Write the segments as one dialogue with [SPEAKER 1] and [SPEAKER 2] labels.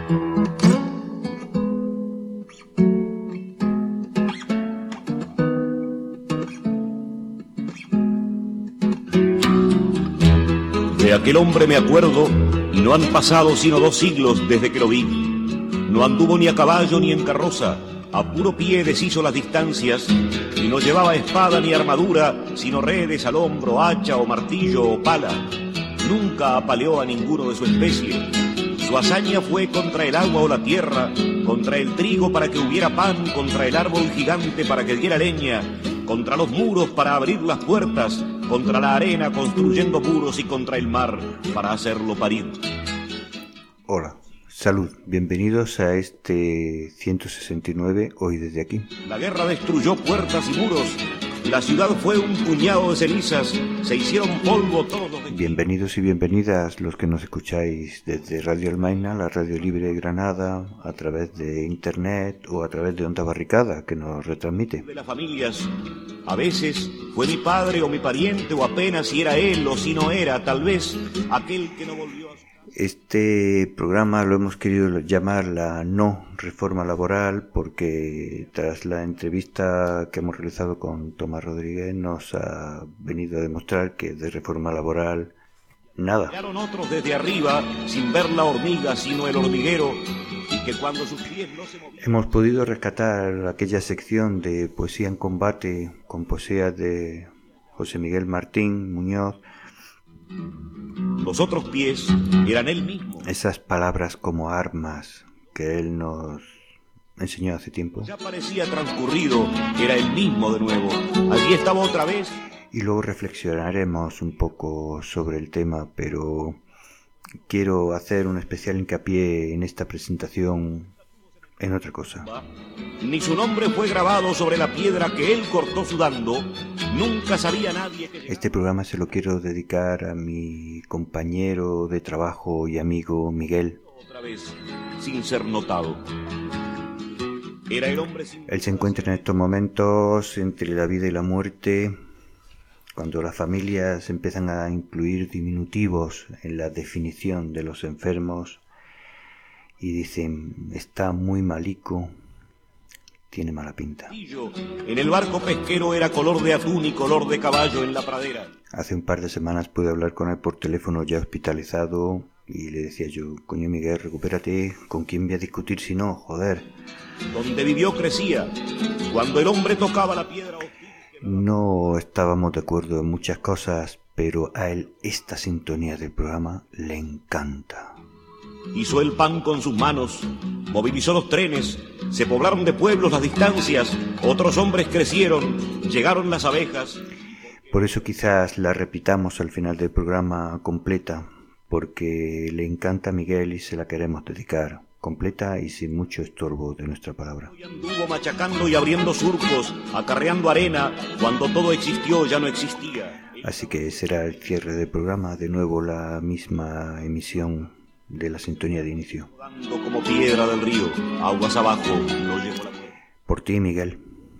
[SPEAKER 1] De aquel hombre me acuerdo, y no han pasado sino 2 siglos desde que lo vi. No anduvo ni a caballo ni en carroza, a puro pie deshizo las distancias, y no llevaba espada ni armadura, sino redes al hombro, hacha o martillo o pala. Nunca apaleó a ninguno de su especie. Su hazaña fue contra el agua o la tierra, contra el trigo para que hubiera pan, contra el árbol gigante para que diera leña, contra los muros para abrir las puertas, contra la arena construyendo muros y contra el mar para hacerlo parir.
[SPEAKER 2] Hola, salud, bienvenidos a este 169, hoy desde aquí.
[SPEAKER 1] La guerra destruyó puertas y muros, la ciudad fue un puñado de cenizas, se hicieron polvo todos los...
[SPEAKER 2] Bienvenidos y bienvenidas los que nos escucháis desde Radio Almaina, la radio libre de Granada, a través de internet o a través de Onda Barricada, que nos retransmite.
[SPEAKER 1] De las familias, a veces fue mi padre o mi pariente, o apenas si era él o si no era, tal vez aquel que no volvió a...
[SPEAKER 2] Este programa lo hemos querido llamar la no reforma laboral porque tras la entrevista que hemos realizado con Tomás Rodríguez nos ha venido a demostrar que de reforma laboral nada.
[SPEAKER 1] Llegaron otros desde arriba sin ver la hormiga sino el hormiguero y que cuando sus pies no se movían...
[SPEAKER 2] Hemos podido rescatar aquella sección de poesía en combate con poesía de José Miguel Martín Muñoz.
[SPEAKER 1] Los otros pies eran él mismo.
[SPEAKER 2] Esas palabras como armas que él nos enseñó hace tiempo.
[SPEAKER 1] Ya parecía transcurrido, era él mismo de nuevo. Allí estaba otra vez.
[SPEAKER 2] Y luego reflexionaremos un poco sobre el tema, pero quiero hacer un especial hincapié en esta presentación en otra cosa.
[SPEAKER 1] Ni su nombre fue grabado sobre la piedra que él cortó sudando. Nunca sabía nadie que...
[SPEAKER 2] Este programa se lo quiero dedicar a mi compañero de trabajo y amigo Miguel.
[SPEAKER 1] Otra vez, sin ser notado. Era el hombre sin...
[SPEAKER 2] Él se encuentra en estos momentos entre la vida y la muerte, cuando las familias empiezan a incluir diminutivos en la definición de los enfermos y dicen, está muy malico, tiene mala pinta.
[SPEAKER 1] En el barco pesquero era color de atún y color de caballo en la pradera.
[SPEAKER 2] Hace un par de semanas pude hablar con él por teléfono ya hospitalizado y le decía yo, coño Miguel, recupérate, ¿con quién voy a discutir si no? Joder.
[SPEAKER 1] Donde vivió crecía. Cuando el hombre tocaba la piedra...
[SPEAKER 2] No estábamos de acuerdo en muchas cosas, pero a él esta sintonía del programa le encanta.
[SPEAKER 1] Hizo el pan con sus manos, movilizó los trenes, se poblaron de pueblos las distancias, otros hombres crecieron, llegaron las abejas.
[SPEAKER 2] Por eso quizás la repitamos al final del programa completa, porque le encanta a Miguel y se la queremos dedicar, completa y sin mucho estorbo de nuestra palabra.
[SPEAKER 1] Y anduvo machacando y abriendo surcos, acarreando arena, cuando todo existió ya no existía.
[SPEAKER 2] Así que será el cierre del programa, de nuevo la misma emisión de la sintonía de inicio.
[SPEAKER 1] Como piedra del río, aguas abajo, lo llevo la...
[SPEAKER 2] Por ti, Miguel,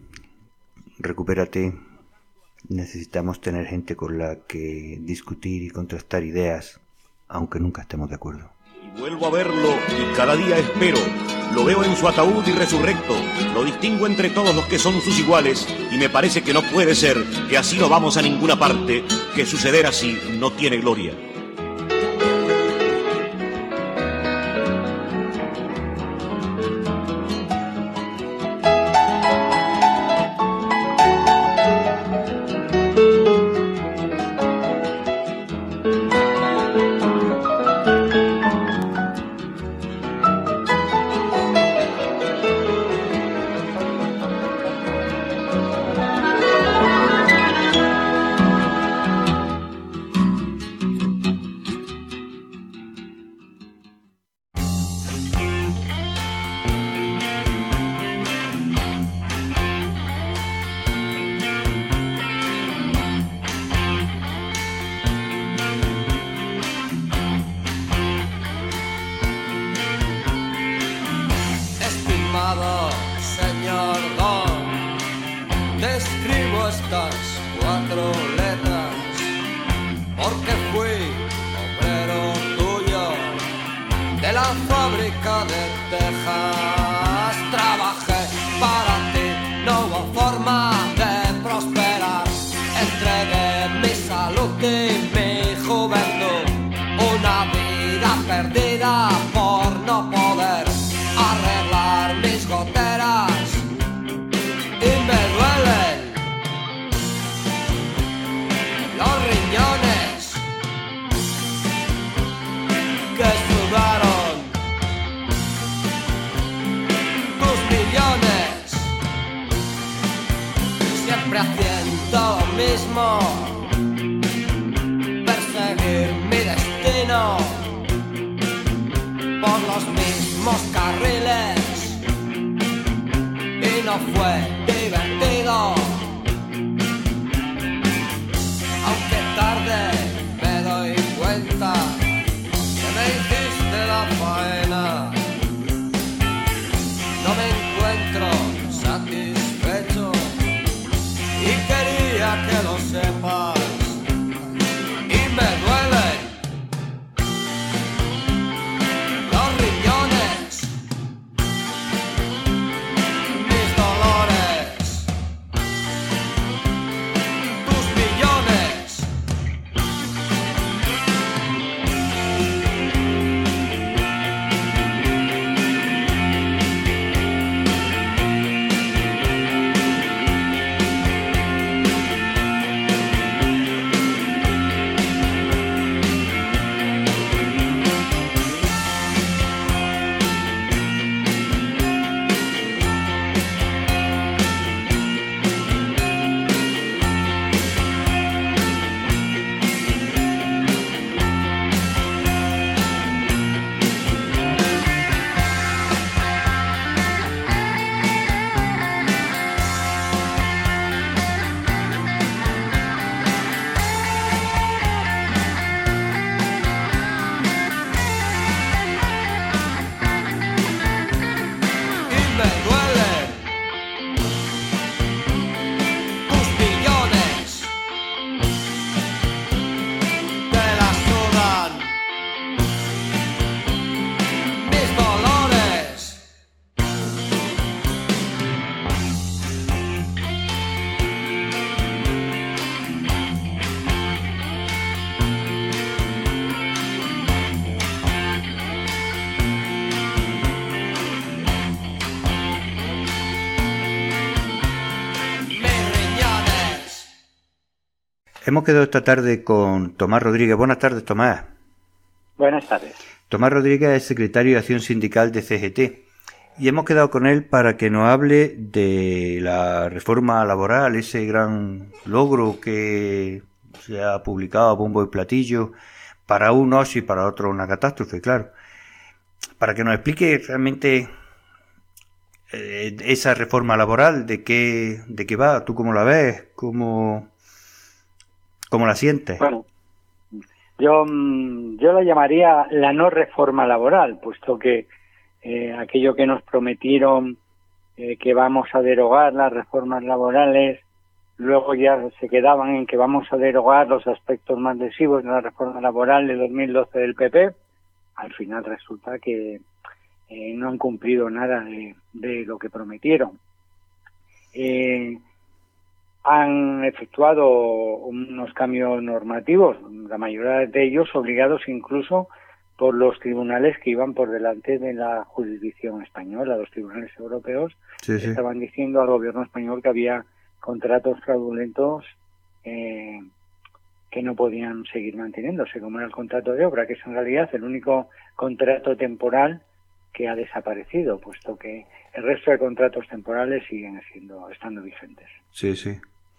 [SPEAKER 2] recupérate. Necesitamos tener gente con la que discutir y contrastar ideas, aunque nunca estemos de acuerdo.
[SPEAKER 1] Y vuelvo a verlo y cada día espero. Lo veo en su ataúd y resurrecto. Lo distingo entre todos los que son sus iguales y me parece que no puede ser, que así no vamos a ninguna parte, que suceder así no tiene gloria.
[SPEAKER 3] en la fábrica de Texas. Trabajé para ti, no hubo forma de prosperar. Entregué mi salud y mi juventud, una vida perdida por no poder arreglar mis goteras. Y me duelen los riñones que sudaron tus millones, siempre haciendo lo mismo, perseguir mi destino por los mismos carriles, y no fue divertido, aunque tarde me doy cuenta que me hiciste la faena. No me encuentro satisfecho y quería que lo sepas, y me duelen los riñones, mis dolores, tus millones.
[SPEAKER 2] Hemos quedado esta tarde con Tomás Rodríguez. Buenas tardes, Tomás.
[SPEAKER 4] Buenas tardes.
[SPEAKER 2] Tomás Rodríguez es secretario de Acción Sindical de CGT y hemos quedado con él para que nos hable de la reforma laboral, ese gran logro que se ha publicado a bombo y platillo, para unos y para otros una catástrofe, claro. Para que nos explique realmente esa reforma laboral, de qué va, tú cómo la ves, cómo la sientes.
[SPEAKER 4] Bueno, yo la llamaría la no reforma laboral, puesto que aquello que nos prometieron, que vamos a derogar las reformas laborales, luego ya se quedaban en que vamos a derogar los aspectos más lesivos de la reforma laboral de 2012 del PP. Al final resulta que no han cumplido nada de lo que prometieron. Han efectuado unos cambios normativos, la mayoría de ellos obligados incluso por los tribunales que iban por delante de la jurisdicción española. Los tribunales europeos estaban diciendo al gobierno español que había contratos fraudulentos que no podían seguir manteniéndose, como era el contrato de obra, que es en realidad el único contrato temporal que ha desaparecido, puesto que el resto de contratos temporales siguen estando vigentes.
[SPEAKER 2] Sí, sí.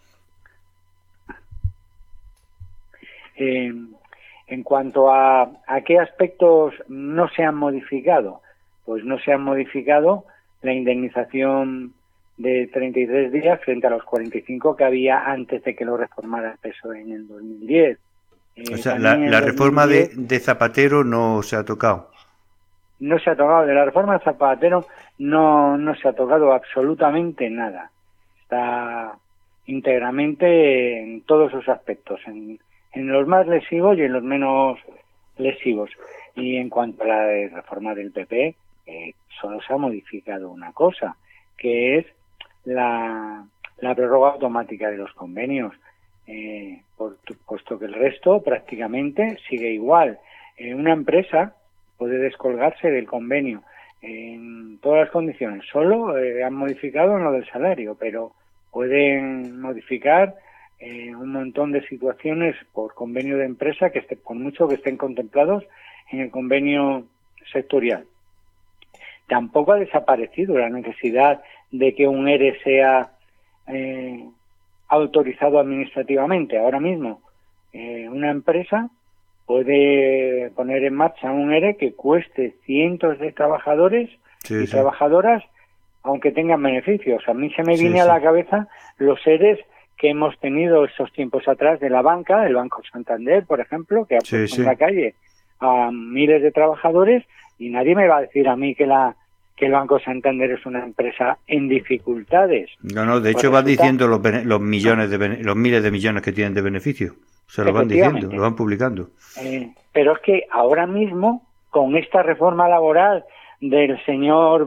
[SPEAKER 4] En cuanto a qué aspectos no se han modificado, pues no se han modificado la indemnización de 33 días frente a los 45 que había antes de que lo reformara el PSOE en el 2010.
[SPEAKER 2] O sea, la reforma de Zapatero no se ha tocado.
[SPEAKER 4] No se ha tocado, de la reforma de Zapatero no se ha tocado absolutamente nada. Está íntegramente en todos sus aspectos, en los más lesivos y en los menos lesivos. Y en cuanto a la reforma del PP, solo se ha modificado una cosa, que es la prórroga automática de los convenios, puesto que el resto prácticamente sigue igual. Una empresa puede descolgarse del convenio en todas las condiciones, solo han modificado en lo del salario, pero pueden modificar un montón de situaciones por convenio de empresa, por mucho que estén contemplados en el convenio sectorial. Tampoco ha desaparecido la necesidad de que un ERE sea autorizado administrativamente. Ahora mismo una empresa puede poner en marcha un ERE que cueste cientos de trabajadores y trabajadoras, aunque tengan beneficios. A mí se me viene a la cabeza los EREs que hemos tenido estos tiempos atrás de la banca, el Banco Santander, por ejemplo, que ha puesto en la calle a miles de trabajadores, y nadie me va a decir a mí que el Banco Santander es una empresa en dificultades.
[SPEAKER 2] No, de hecho van diciendo los miles de millones que tienen de beneficio. Se lo van diciendo, lo van publicando.
[SPEAKER 4] Pero es que ahora mismo, con esta reforma laboral del señor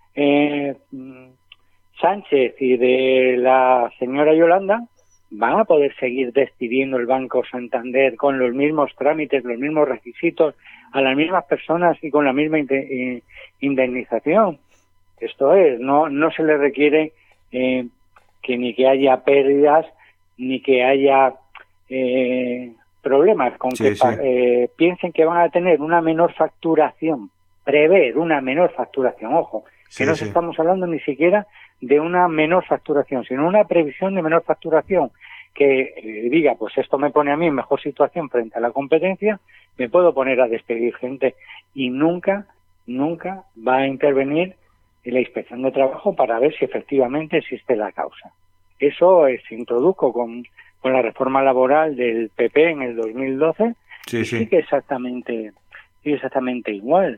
[SPEAKER 4] Sánchez y de la señora Yolanda, van a poder seguir despidiendo el Banco Santander con los mismos trámites, los mismos requisitos, a las mismas personas y con la misma indemnización. Esto es, no se le requiere que haya pérdidas ni que haya problemas con piensen que van a tener una menor facturación, prever una menor facturación, ojo, que no estamos hablando ni siquiera de una menor facturación, sino una previsión de menor facturación que diga, pues esto me pone a mí en mejor situación frente a la competencia, me puedo poner a despedir gente, y nunca va a intervenir en la inspección de trabajo para ver si efectivamente existe la causa. Eso se introdujo con la reforma laboral del PP en el 2012, y sigue exactamente igual.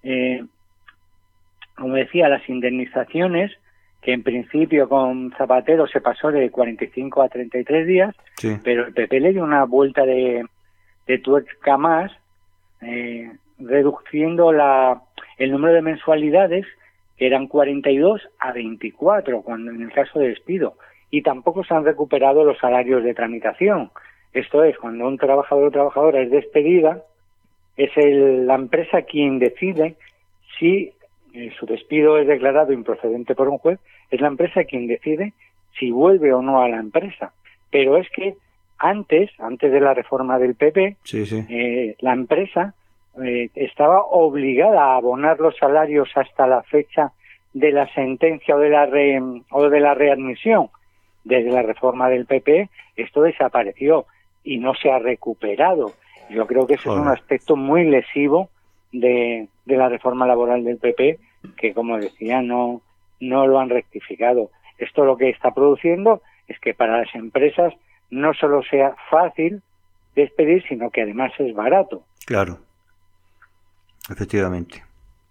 [SPEAKER 4] Como decía, las indemnizaciones, que en principio con Zapatero se pasó de 45 a 33 días, pero el PP le dio una vuelta de tuerca más, reduciendo el número de mensualidades, que eran 42 a 24, cuando en el caso de despido, y tampoco se han recuperado los salarios de tramitación. Esto es, cuando un trabajador o trabajadora es despedida, es la empresa quien decide si su despido es declarado improcedente por un juez, es la empresa quien decide si vuelve o no a la empresa. Pero es que antes de la reforma del PP, la empresa estaba obligada a abonar los salarios hasta la fecha de la sentencia o de la readmisión. Desde la reforma del PP esto desapareció y no se ha recuperado. Yo creo que ese es un aspecto muy lesivo de la reforma laboral del PP, que, como decía, no lo han rectificado. Esto lo que está produciendo es que para las empresas no solo sea fácil despedir, sino que además es barato.
[SPEAKER 2] Claro, efectivamente.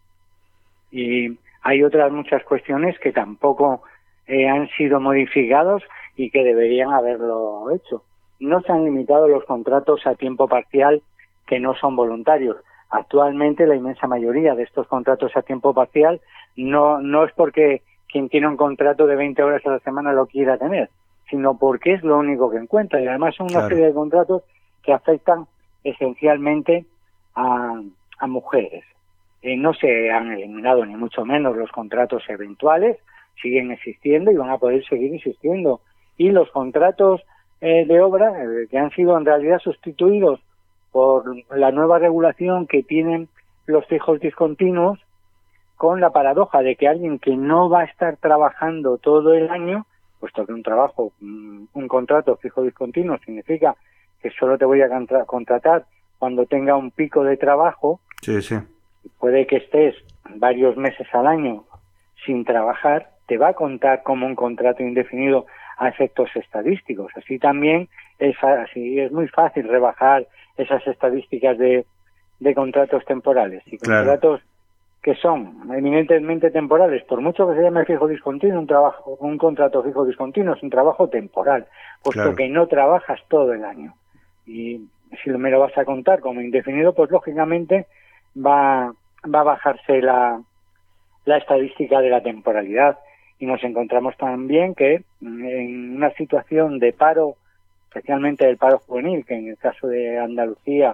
[SPEAKER 4] Y hay otras muchas cuestiones que tampoco han sido modificados y que deberían haberlo hecho. No se han limitado los contratos a tiempo parcial que no son voluntarios. Actualmente la inmensa mayoría de estos contratos a tiempo parcial no es porque quien tiene un contrato de 20 horas a la semana lo quiera tener, sino porque es lo único que encuentra. Y además son una serie de contratos que afectan esencialmente a mujeres. No se han eliminado ni mucho menos los contratos eventuales, siguen existiendo y van a poder seguir existiendo. Y los contratos de obra que han sido en realidad sustituidos por la nueva regulación que tienen los fijos discontinuos, con la paradoja de que alguien que no va a estar trabajando todo el año, puesto que un contrato fijo discontinuo significa que solo te voy a contratar cuando tenga un pico de trabajo, puede que estés varios meses al año sin trabajar, te va a contar como un contrato indefinido a efectos estadísticos. Así también es muy fácil rebajar esas estadísticas de contratos temporales y contratos que son eminentemente temporales. Por mucho que se llame fijo discontinuo, un contrato fijo discontinuo es un trabajo temporal, puesto que no trabajas todo el año. Y si me lo vas a contar como indefinido, pues lógicamente va a bajarse la estadística de la temporalidad. Y nos encontramos también que en una situación de paro, especialmente el paro juvenil, que en el caso de Andalucía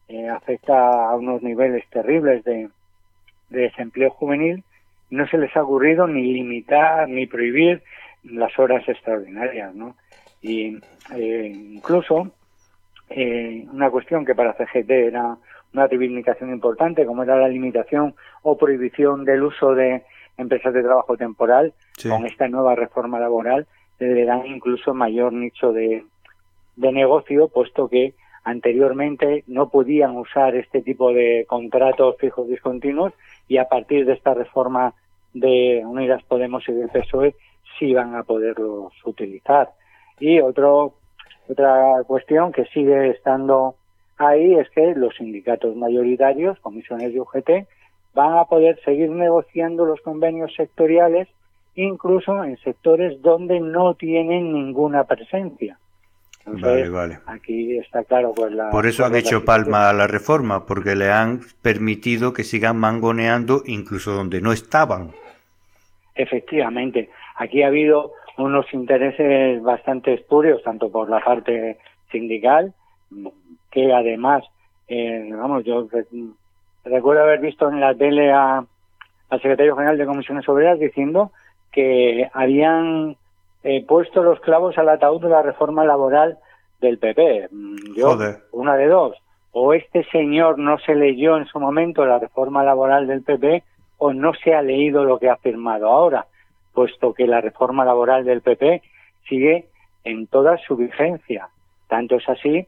[SPEAKER 4] afecta a unos niveles terribles de desempleo juvenil, no se les ha ocurrido ni limitar ni prohibir las horas extraordinarias, ¿no? Y incluso una cuestión que para CGT era una reivindicación importante, como era la limitación o prohibición del uso de empresas de trabajo temporal,
[SPEAKER 2] Sí.
[SPEAKER 4] con esta nueva reforma laboral le dan incluso mayor nicho de negocio, puesto que anteriormente no podían usar este tipo de contratos fijos discontinuos, y a partir de esta reforma de Unidas Podemos y del PSOE sí van a poderlos utilizar. Y otra cuestión que sigue estando ahí es que los sindicatos mayoritarios, comisiones y UGT, van a poder seguir negociando los convenios sectoriales, incluso en sectores donde no tienen ninguna presencia. Entonces,
[SPEAKER 2] Vale.
[SPEAKER 4] aquí está claro, pues
[SPEAKER 2] Por eso han hecho palma a la reforma, porque le han permitido que sigan mangoneando incluso donde no estaban.
[SPEAKER 4] Efectivamente, aquí ha habido unos intereses bastante espurios, tanto por la parte sindical, que además, yo recuerdo haber visto en la tele al secretario general de Comisiones Obreras diciendo que habían puesto los clavos al ataúd de la reforma laboral del PP.
[SPEAKER 2] Joder.
[SPEAKER 4] Una de dos: o este señor no se leyó en su momento la reforma laboral del PP, o no se ha leído lo que ha firmado ahora, puesto que la reforma laboral del PP sigue en toda su vigencia. Tanto es así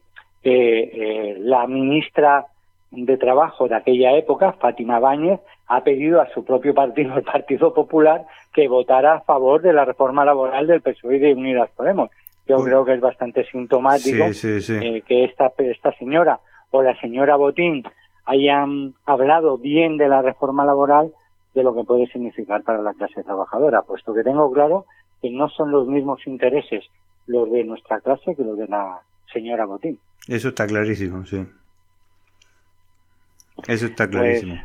[SPEAKER 4] que la ministra de Trabajo de aquella época, Fátima Báñez, ha pedido a su propio partido, el Partido Popular, que votara a favor de la reforma laboral del PSOE y de Unidas Podemos. Yo creo que es bastante sintomático que esta señora o la señora Botín hayan hablado bien de la reforma laboral, de lo que puede significar para la clase trabajadora, puesto que tengo claro que no son los mismos intereses los de nuestra clase que los de la señora Botín.
[SPEAKER 2] Eso está clarísimo, sí. Eso está clarísimo.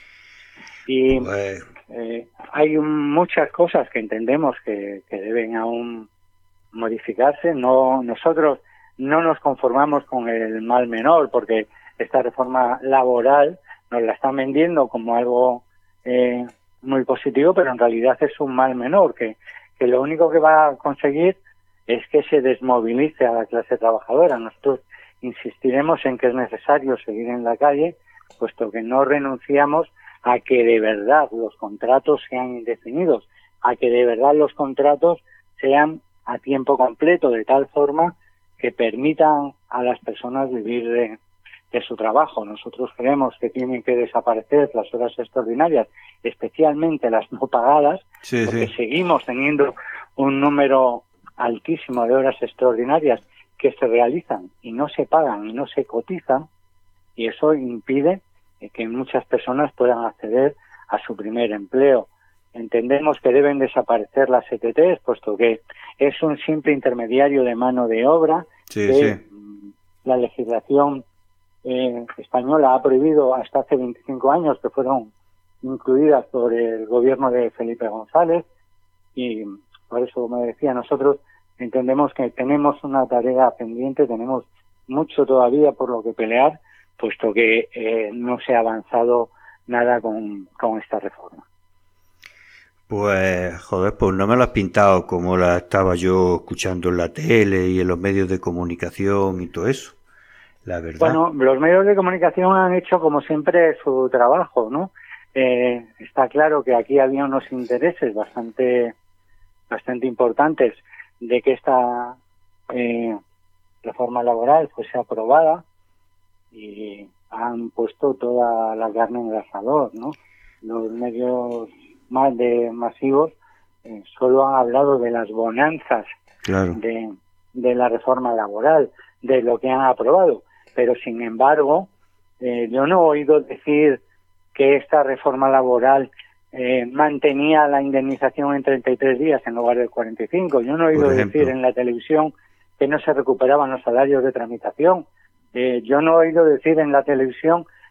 [SPEAKER 4] Hay muchas cosas que entendemos que deben aún modificarse. Nosotros no nos conformamos con el mal menor, porque esta reforma laboral nos la están vendiendo como algo muy positivo, pero en realidad es un mal menor, que lo único que va a conseguir es que se desmovilice a la clase trabajadora. Nosotros insistiremos en que es necesario seguir en la calle, puesto que no renunciamos a que de verdad los contratos sean indefinidos, a que de verdad los contratos sean a tiempo completo, de tal forma que permitan a las personas vivir de su trabajo. Nosotros creemos que tienen que desaparecer las horas extraordinarias, especialmente las no pagadas, porque seguimos teniendo un número altísimo de horas extraordinarias que se realizan y no se pagan y no se cotizan, y eso impide que muchas personas puedan acceder a su primer empleo. Entendemos que deben desaparecer las ETTs, puesto que es un simple intermediario de mano de obra. La legislación española ha prohibido hasta hace 25 años, que fueron incluidas por el gobierno de Felipe González, y por eso, como decía, nosotros entendemos que tenemos una tarea pendiente, tenemos mucho todavía por lo que pelear, puesto que no se ha avanzado nada con esta reforma.
[SPEAKER 2] Pues, pues no me lo has pintado como la estaba yo escuchando en la tele y en los medios de comunicación y todo eso, la verdad.
[SPEAKER 4] Bueno, los medios de comunicación han hecho, como siempre, su trabajo, ¿no? Está claro que aquí había unos intereses bastante importantes de que esta reforma laboral fuese aprobada, y han puesto toda la carne en el asador, ¿no? Los medios más masivos solo han hablado de las bonanzas de la reforma laboral, de lo que han aprobado, pero sin embargo yo no he oído decir que esta reforma laboral mantenía la indemnización en 33 días en lugar de 45. Yo no he oído decir en la televisión que no se recuperaban los salarios de tramitación. Yo no he oído decir en la televisión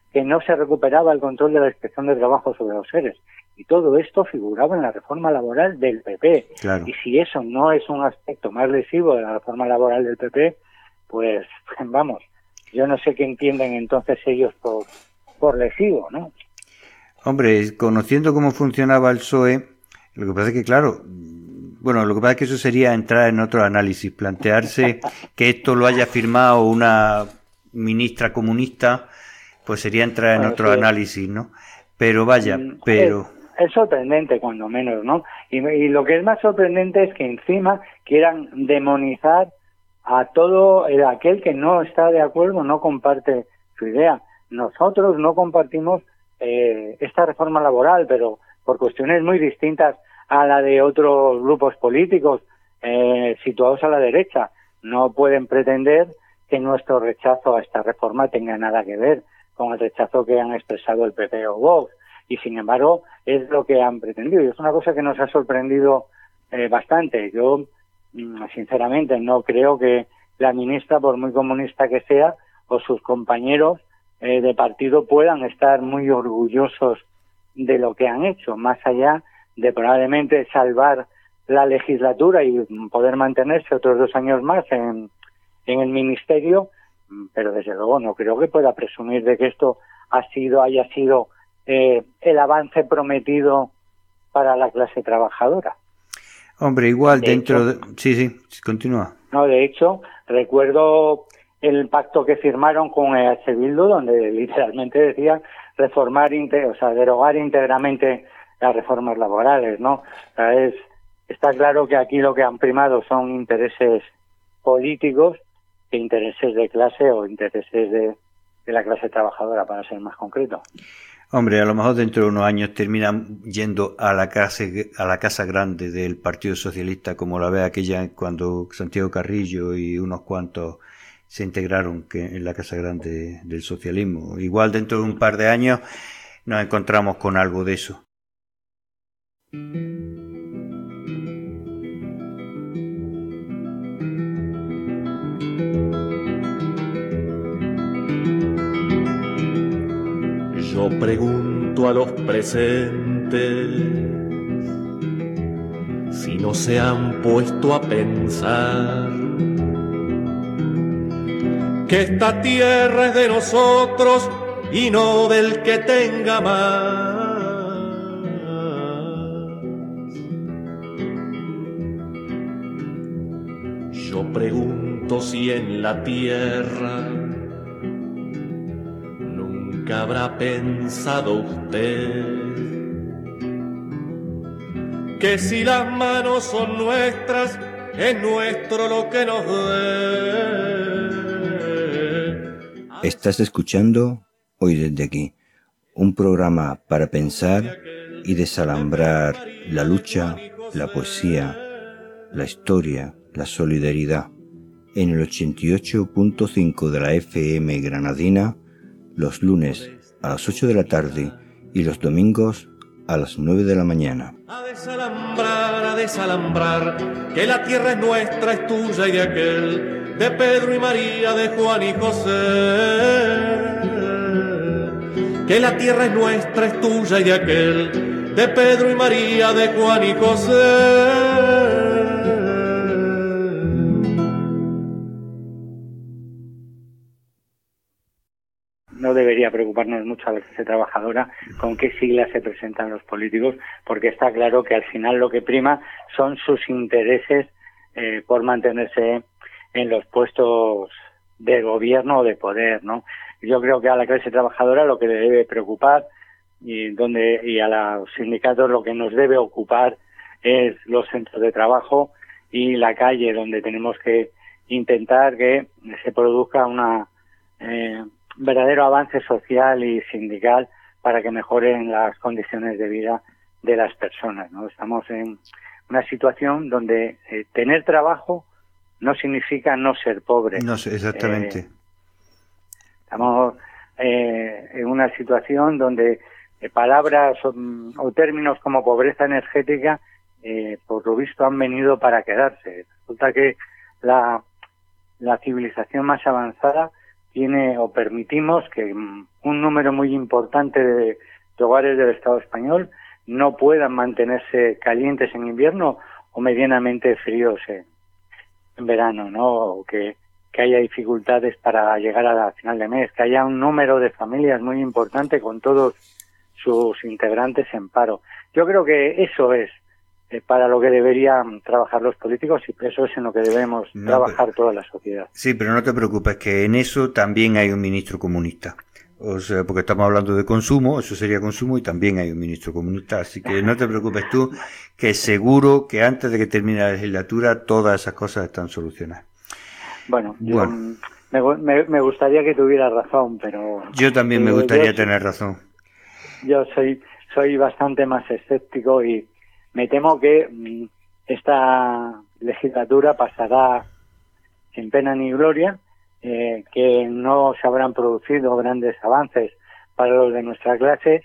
[SPEAKER 4] que no se recuperaba el control de la inspección de trabajo sobre los seres. Y todo esto figuraba en la reforma laboral del PP.
[SPEAKER 2] Claro.
[SPEAKER 4] Y si eso no es un aspecto más lesivo de la reforma laboral del PP, pues vamos, yo no sé qué entienden entonces ellos por lesivo, ¿no?
[SPEAKER 2] Hombre, conociendo cómo funcionaba el PSOE, lo que pasa es que, claro, bueno, lo que pasa es que eso sería entrar en otro análisis, plantearse que esto lo haya firmado una ministra comunista, pues sería entrar en otro análisis, ¿no? Pero vaya,
[SPEAKER 4] Es sorprendente, cuando menos, ¿no? Y lo que es más sorprendente es que encima quieran demonizar a todo aquel que no está de acuerdo, no comparte su idea. Nosotros no compartimos esta reforma laboral, pero por cuestiones muy distintas a la de otros grupos políticos situados a la derecha. No pueden pretender que nuestro rechazo a esta reforma tenga nada que ver con el rechazo que han expresado el PP o Vox. Y sin embargo, es lo que han pretendido. Y es una cosa que nos ha sorprendido bastante. Yo, sinceramente, no creo que la ministra, por muy comunista que sea, o sus compañeros de partido puedan estar muy orgullosos de lo que han hecho, más allá de probablemente salvar la legislatura y poder mantenerse otros 2 años más en el ministerio, pero desde luego no creo que pueda presumir de que esto haya sido el avance prometido para la clase trabajadora.
[SPEAKER 2] Hombre, igual Sí, continúa.
[SPEAKER 4] No, de hecho, recuerdo el pacto que firmaron con EH Bildu, donde literalmente decían derogar íntegramente las reformas laborales, ¿no? O sea, está claro que aquí lo que han primado son intereses políticos que intereses de clase o intereses de la clase trabajadora, para ser más concreto.
[SPEAKER 2] Hombre, a lo mejor dentro de unos años terminan yendo a la casa grande del Partido Socialista, como la ve aquella cuando Santiago Carrillo y unos cuantos se integraron en la casa grande del socialismo. Igual dentro de un par de años nos encontramos con algo de eso.
[SPEAKER 1] Yo pregunto a los presentes si no se han puesto a pensar que esta tierra es de nosotros y no del que tenga más. Yo pregunto si en la tierra nunca habrá pensado usted que si las manos son nuestras, es nuestro lo que nos dé.
[SPEAKER 2] Estás escuchando Hoy desde aquí, un programa para pensar y desalambrar la lucha, la poesía, la historia, la solidaridad. En el 88.5 de la FM granadina, los lunes a las 8 de la tarde y los domingos a las 9 de la mañana.
[SPEAKER 1] A desalambrar, que la tierra es nuestra, es tuya y de aquel, de Pedro y María, de Juan y José. Que la tierra es nuestra, es tuya y de aquel, de Pedro y María, de Juan y José.
[SPEAKER 4] No debería preocuparnos mucho a la clase trabajadora con qué siglas se presentan los políticos, porque está claro que al final lo que prima son sus intereses por mantenerse en los puestos de gobierno o de poder, ¿no? Yo creo que a la clase trabajadora lo que le debe preocupar y a los sindicatos lo que nos debe ocupar es los centros de trabajo y la calle, donde tenemos que intentar que se produzca una verdadero avance social y sindical para que mejoren las condiciones de vida de las personas, ¿no? Estamos en una situación donde tener trabajo no significa no ser pobre.
[SPEAKER 2] No sé, exactamente.
[SPEAKER 4] Estamos en una situación donde palabras o términos como pobreza energética, por lo visto, han venido para quedarse. Resulta que la civilización más avanzada tiene o permitimos que un número muy importante de hogares del Estado español no puedan mantenerse calientes en invierno o medianamente fríos en verano, ¿no? O que haya dificultades para llegar a la final de mes, que haya un número de familias muy importante con todos sus integrantes en paro. Yo creo que eso es para lo que deberían trabajar los políticos y eso es en lo que debemos trabajar toda la sociedad.
[SPEAKER 2] Sí, pero no te preocupes, que en eso también hay un ministro comunista. O sea, porque estamos hablando de consumo, eso sería consumo, y también hay un ministro comunista. Así que no te preocupes tú, que seguro que antes de que termine la legislatura todas esas cosas están solucionadas.
[SPEAKER 4] Bueno. Me gustaría que tuviera razón, pero...
[SPEAKER 2] Yo también me gustaría tener razón.
[SPEAKER 4] Yo soy bastante más escéptico y me temo que esta legislatura pasará sin pena ni gloria, que no se habrán producido grandes avances para los de nuestra clase.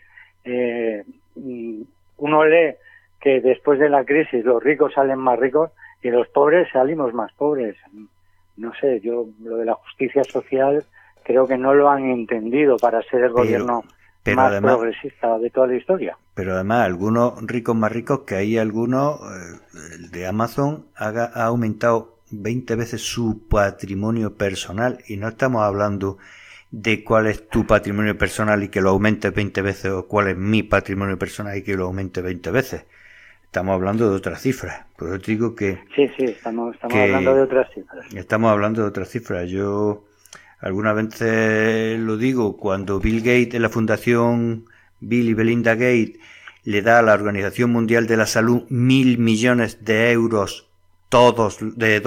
[SPEAKER 4] Uno lee que después de la crisis los ricos salen más ricos y los pobres salimos más pobres. No sé, yo lo de la justicia social creo que no lo han entendido para ser el gobierno más además, progresista de toda la historia.
[SPEAKER 2] Pero además, algunos ricos más ricos, que hay algunos, el de Amazon ha aumentado 20 veces su patrimonio personal, y no estamos hablando de cuál es tu patrimonio personal y que lo aumente 20 veces, o cuál es mi patrimonio personal y que lo aumente 20 veces. Estamos hablando de otras cifras. Por eso te digo que...
[SPEAKER 4] Sí, estamos hablando de otras cifras.
[SPEAKER 2] Estamos hablando de otras cifras. Yo algunas veces lo digo, cuando Bill Gates en la fundación Bill y Belinda Gates le da a la Organización Mundial de la Salud 1.000 millones de euros, todos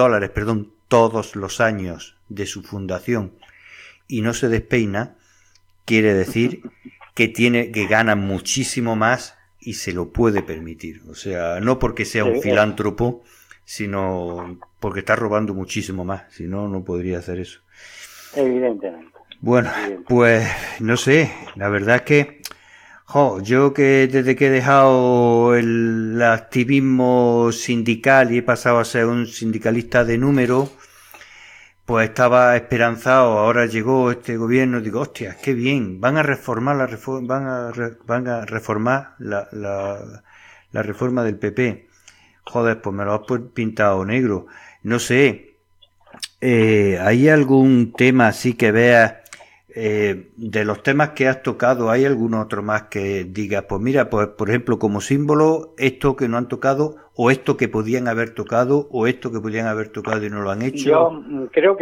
[SPEAKER 2] los años de su fundación, y no se despeina, quiere decir que gana muchísimo más y se lo puede permitir. O sea, no porque sea un filántropo, sino porque está robando muchísimo más. Si no, no podría hacer eso.
[SPEAKER 4] Evidentemente.
[SPEAKER 2] Bueno, pues no sé, la verdad es que yo que desde que he dejado el activismo sindical y he pasado a ser un sindicalista de número, pues estaba esperanzado. Ahora llegó este gobierno, digo, hostia, qué bien, van a reformar van a reformar la reforma del PP. Joder, pues me lo has pintado negro. No sé, ¿hay algún tema así que veas, de los temas que has tocado, hay algún otro más que digas, pues mira, pues por ejemplo, como símbolo, esto que no han tocado, o esto que podían haber tocado, o esto que podían haber tocado y no lo han hecho?
[SPEAKER 4] Yo creo que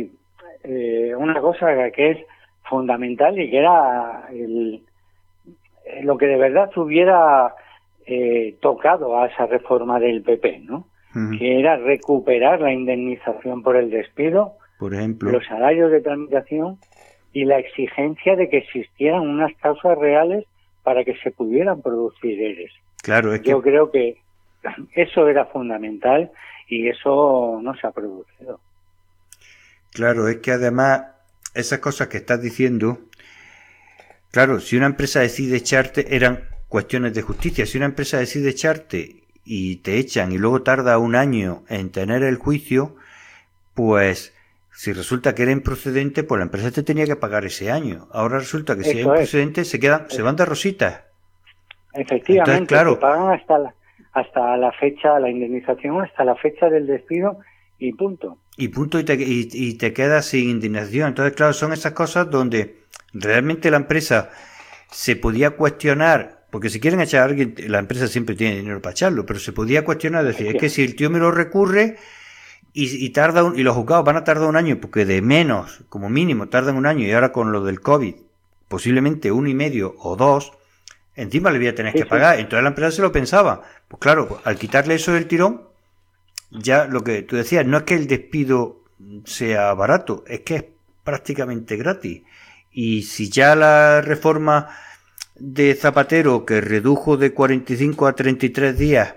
[SPEAKER 4] hay una cosa que es fundamental y que era lo que de verdad hubiera tocado a esa reforma del PP, ¿no? Uh-huh. Que era recuperar la indemnización por el despido, por ejemplo, los salarios de tramitación y la exigencia de que existieran unas causas reales para que se pudieran producir ERES.
[SPEAKER 2] Claro,
[SPEAKER 4] Yo creo que eso era fundamental y eso no se ha producido.
[SPEAKER 2] Claro, es que además esas cosas que estás diciendo, claro, si una empresa decide echarte, eran cuestiones de justicia. Si una empresa decide echarte y te echan y luego tarda un año en tener el juicio, pues si resulta que era improcedente, pues la empresa te tenía que pagar ese año. Ahora resulta que si es improcedente, se van de rositas.
[SPEAKER 4] Efectivamente.
[SPEAKER 2] Entonces, claro,
[SPEAKER 4] te pagan hasta la fecha, la indemnización hasta la fecha del despido y punto.
[SPEAKER 2] Y te quedas sin indemnización. Entonces, claro, son esas cosas donde realmente la empresa se podía cuestionar, porque si quieren echar a alguien, la empresa siempre tiene dinero para echarlo, pero se podía cuestionar, decir, es que si el tío me lo recurre y los juzgados van a tardar un año, porque de menos, como mínimo, tardan un año, y ahora con lo del COVID, posiblemente 1 y medio o 2, encima le voy a tener que pagar. Entonces la empresa se lo pensaba. Pues claro, al quitarle eso del tirón, ya lo que tú decías, no es que el despido sea barato, es que es prácticamente gratis. Y si ya la reforma de Zapatero, que redujo de 45 a 33 días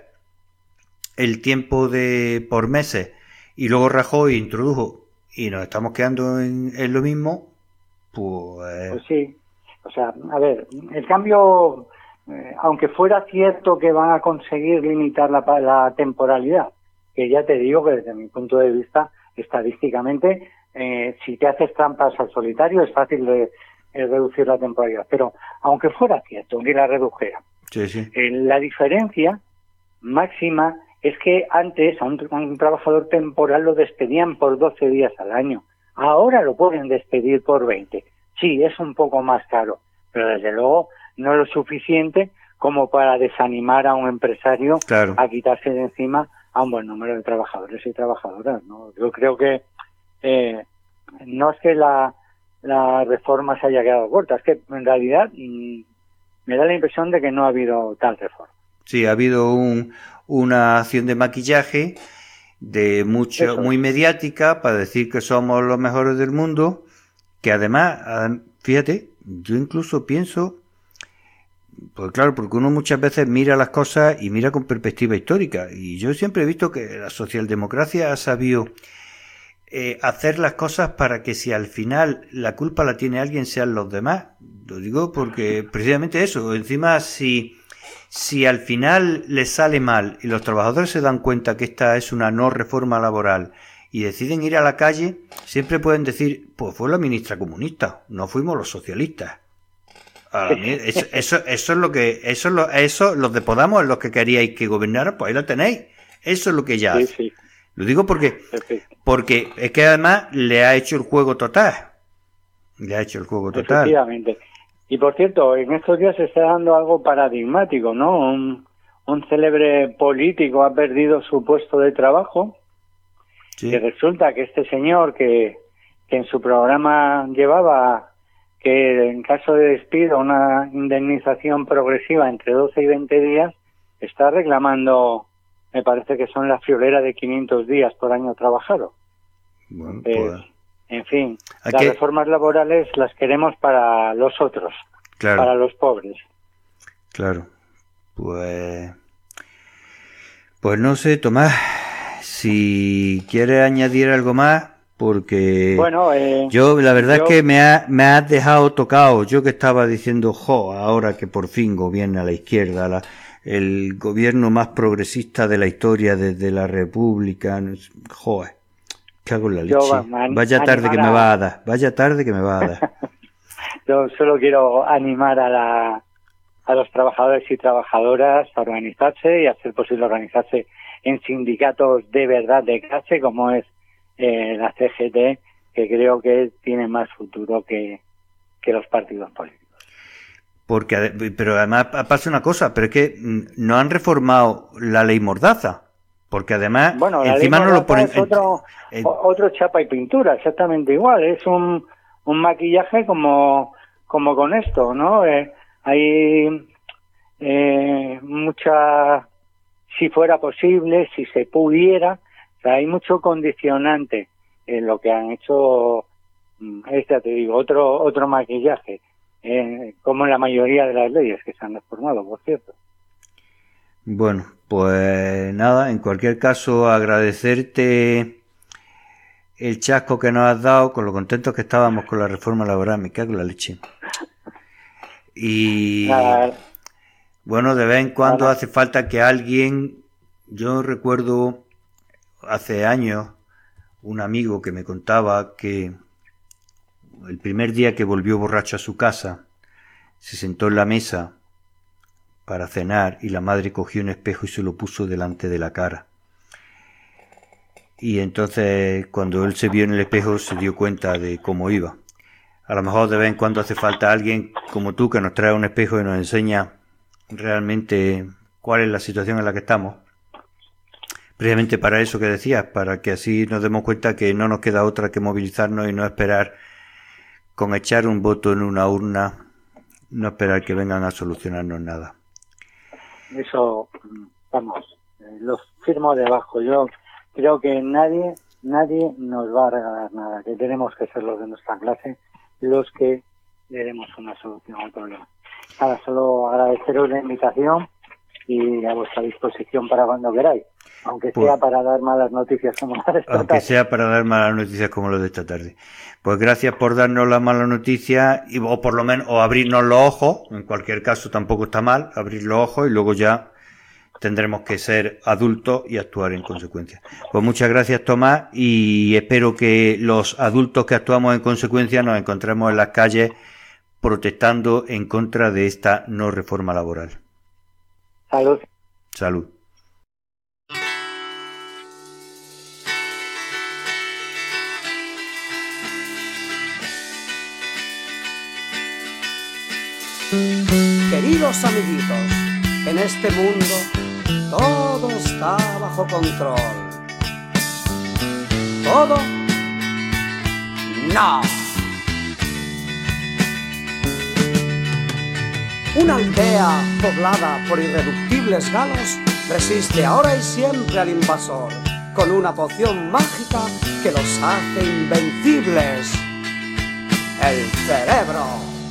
[SPEAKER 2] el tiempo por meses, y luego Rajoy introdujo, y nos estamos quedando en lo mismo, pues
[SPEAKER 4] sí. O sea, a ver, el cambio, aunque fuera cierto que van a conseguir limitar la temporalidad, que ya te digo que desde mi punto de vista, estadísticamente, si te haces trampas al solitario es fácil de reducir la temporalidad. Pero aunque fuera cierto que la redujera,
[SPEAKER 2] Sí, sí.
[SPEAKER 4] la diferencia máxima es que antes a un trabajador temporal lo despedían por 12 días al año. Ahora lo pueden despedir por 20. Sí, es un poco más caro, pero desde luego no es lo suficiente como para desanimar a un empresario
[SPEAKER 2] Claro.
[SPEAKER 4] a quitarse de encima a un buen número de trabajadores y trabajadoras, ¿no? Yo creo que no es que la reforma se haya quedado corta, es que en realidad me da la impresión de que no ha habido tal reforma.
[SPEAKER 2] Sí, ha habido una acción de maquillaje de mucho,
[SPEAKER 4] Eso.
[SPEAKER 2] muy mediática para decir que somos los mejores del mundo, que además, fíjate, yo incluso pienso, pues claro, porque uno muchas veces mira las cosas y mira con perspectiva histórica, y yo siempre he visto que la socialdemocracia ha sabido hacer las cosas para que si al final la culpa la tiene alguien sean los demás. Lo digo porque precisamente eso, encima si al final les sale mal y los trabajadores se dan cuenta que esta es una no reforma laboral y deciden ir a la calle, siempre pueden decir, pues fue la ministra comunista, no fuimos los socialistas. Eso es lo que, eso los de Podamos, los que queríais que gobernaran, pues ahí lo tenéis. Eso es lo que ella hace.
[SPEAKER 4] Sí.
[SPEAKER 2] Lo digo porque
[SPEAKER 4] Perfecto.
[SPEAKER 2] es que además le ha hecho el juego total.
[SPEAKER 4] Efectivamente. Y por cierto, en estos días se está dando algo paradigmático, ¿no? Un célebre político ha perdido su puesto de trabajo.
[SPEAKER 2] Sí.
[SPEAKER 4] Y resulta que este señor que en su programa llevaba que en caso de despido una indemnización progresiva entre 12 y 20 días, está reclamando, me parece que son la friolera de 500 días por año trabajado.
[SPEAKER 2] Bueno, pues,
[SPEAKER 4] en fin,
[SPEAKER 2] ¿a
[SPEAKER 4] las
[SPEAKER 2] qué?
[SPEAKER 4] reformas laborales las queremos para los otros,
[SPEAKER 2] Claro.
[SPEAKER 4] para los pobres.
[SPEAKER 2] Claro. Pues no sé, Tomás, si quieres añadir algo más, porque
[SPEAKER 4] Bueno,
[SPEAKER 2] yo la verdad es que me has dejado tocado. Yo que estaba diciendo, ahora que por fin gobierna la izquierda, el gobierno más progresista de la historia desde la República, cago en la leche. Vaya tarde que me va a dar.
[SPEAKER 4] Yo solo quiero animar a los trabajadores y trabajadoras a organizarse y a hacer posible organizarse en sindicatos de verdad de clase como es la CGT, que creo que tiene más futuro que los partidos políticos.
[SPEAKER 2] Pero además pasa una cosa, pero es que no han reformado la ley Mordaza, porque además encima no lo ponen.
[SPEAKER 4] Es otro chapa y pintura, exactamente igual. Es un maquillaje como con esto, ¿no? Hay mucha, si fuera posible, si se pudiera. O sea, hay mucho condicionante en lo que han hecho, te digo, otro maquillaje, como en la mayoría de las leyes que se han reformado, por cierto.
[SPEAKER 2] Bueno, pues nada, en cualquier caso, agradecerte el chasco que nos has dado, con lo contentos que estábamos con la reforma laboral, me cago en la leche. Y
[SPEAKER 4] Nada.
[SPEAKER 2] bueno, de vez en cuando hace falta que alguien, yo recuerdo hace años un amigo que me contaba que el primer día que volvió borracho a su casa se sentó en la mesa para cenar y la madre cogió un espejo y se lo puso delante de la cara. Y entonces cuando él se vio en el espejo se dio cuenta de cómo iba. A lo mejor de vez en cuando hace falta alguien como tú que nos trae un espejo y nos enseña realmente cuál es la situación en la que estamos. Precisamente para eso que decías, para que así nos demos cuenta que no nos queda otra que movilizarnos y no esperar con echar un voto en una urna, no esperar que vengan a solucionarnos nada.
[SPEAKER 4] Eso, vamos, lo firmo debajo. Yo creo que nadie nos va a regalar nada, que tenemos que ser los de nuestra clase los que le demos una solución al problema. Nada, solo agradeceros la invitación y a vuestra disposición para cuando queráis. Aunque sea para dar malas noticias como la de esta tarde.
[SPEAKER 2] Aunque sea para dar malas noticias como lo de esta tarde. Pues gracias por darnos las malas noticias o por lo menos o abrirnos los ojos. En cualquier caso tampoco está mal abrir los ojos y luego ya tendremos que ser adultos y actuar en consecuencia. Pues muchas gracias, Tomás, y espero que los adultos que actuamos en consecuencia nos encontremos en las calles protestando en contra de esta no reforma laboral.
[SPEAKER 4] Salud.
[SPEAKER 2] Salud.
[SPEAKER 5] Queridos amiguitos, en este mundo todo está bajo control. ¿Todo? No. Una aldea poblada por irreductibles galos resiste ahora y siempre al invasor con una poción mágica que los hace invencibles. El cerebro.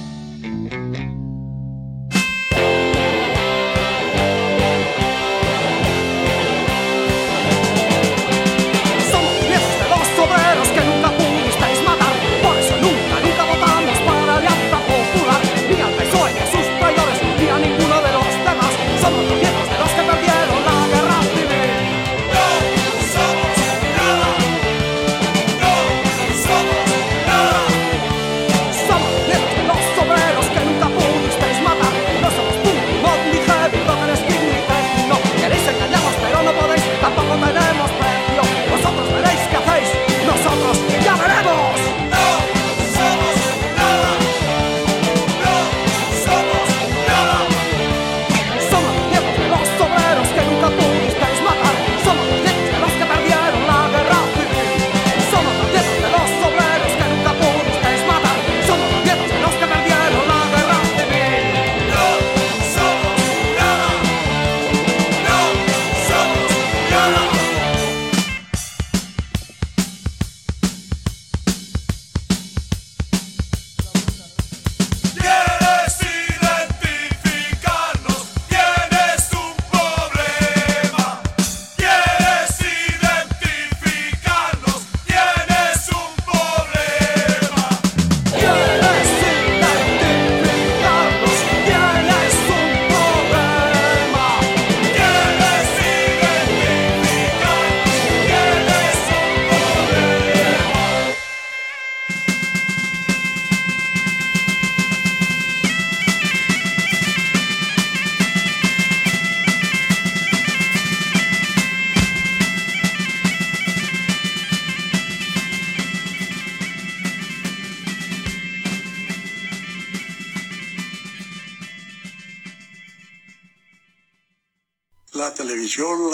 [SPEAKER 6] La televisión,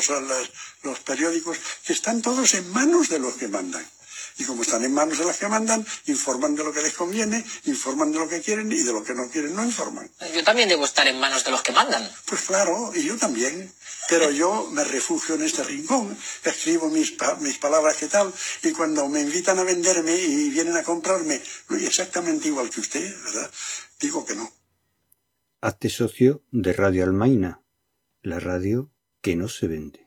[SPEAKER 6] los periódicos, que están todos en manos de los que mandan. Y como están en manos de los que mandan, informan de lo que les conviene, informan de lo que quieren y de lo que no quieren no informan.
[SPEAKER 7] Yo también debo estar en manos de los que mandan.
[SPEAKER 6] Pues claro, y yo también. Pero yo me refugio en este rincón, escribo mis palabras que tal, y cuando me invitan a venderme y vienen a comprarme, exactamente igual que usted, ¿verdad? Digo que no.
[SPEAKER 2] Hazte socio de Radio Almaina, la radio que no se vende.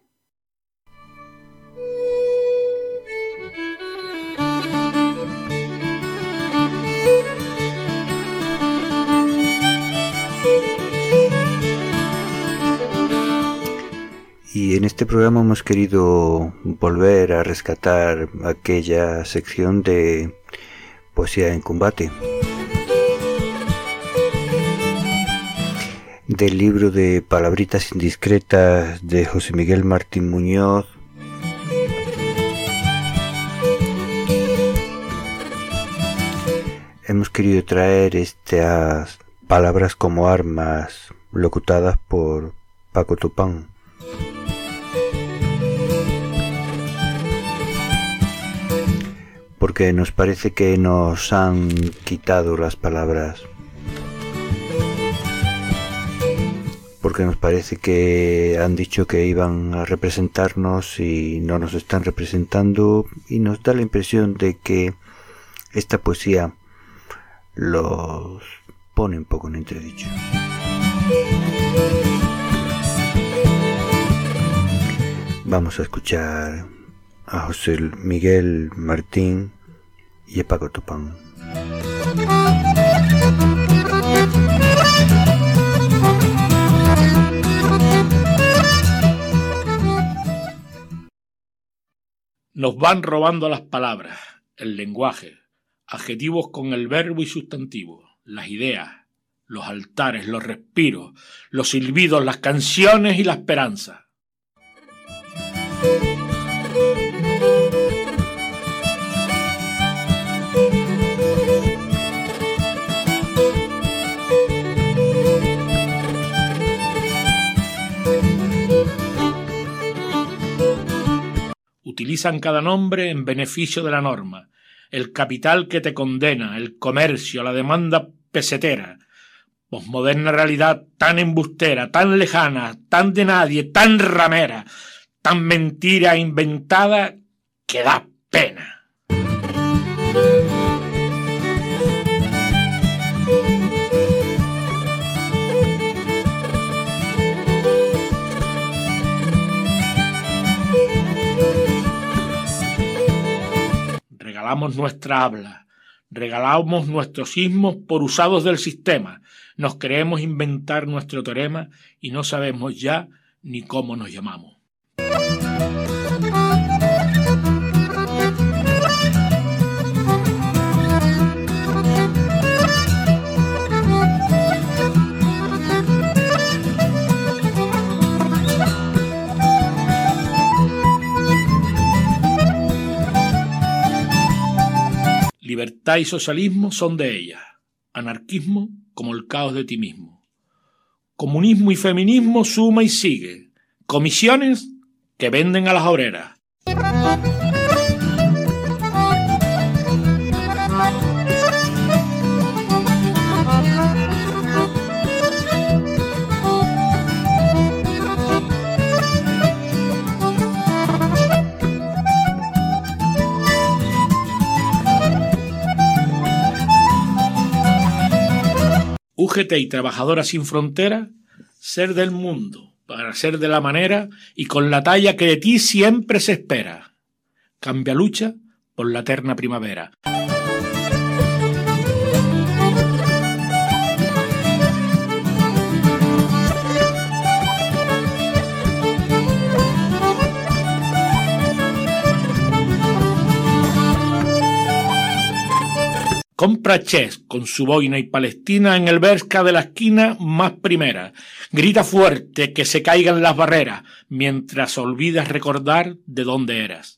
[SPEAKER 2] Y en este programa hemos querido volver a rescatar aquella sección de poesía en combate del libro de Palabritas indiscretas de José Miguel Martín Muñoz. Hemos querido traer estas palabras como armas locutadas por Paco Topán. Porque nos parece que nos han quitado las palabras. Porque nos parece que han dicho que iban a representarnos y no nos están representando, y nos da la impresión de que esta poesía los pone un poco en entredicho. Vamos a escuchar a José Miguel Martín y a Paco Topán.
[SPEAKER 8] Nos van robando las palabras, el lenguaje, adjetivos con el verbo y sustantivo, las ideas, los altares, los respiros, los silbidos, las canciones y la esperanza. Utilizan cada nombre en beneficio de la norma, el capital que te condena, el comercio, la demanda pesetera, posmoderna realidad tan embustera, tan lejana, tan de nadie, tan ramera, tan mentira inventada que da pena. Regalamos nuestra habla, regalamos nuestros ismos por usados del sistema, nos creemos inventar nuestro teorema y no sabemos ya ni cómo nos llamamos. Libertad y socialismo son de ella, anarquismo como el caos de ti mismo. Comunismo y feminismo suma y sigue, comisiones que venden a las obreras. UGT y Trabajadora Sin Fronteras, ser del mundo, para ser de la manera y con la talla que de ti siempre se espera. Cambia lucha por la eterna primavera. Compra Ches con su boina y Palestina en el Bershka de la esquina más primera. Grita fuerte que se caigan las barreras mientras olvidas recordar de dónde eras.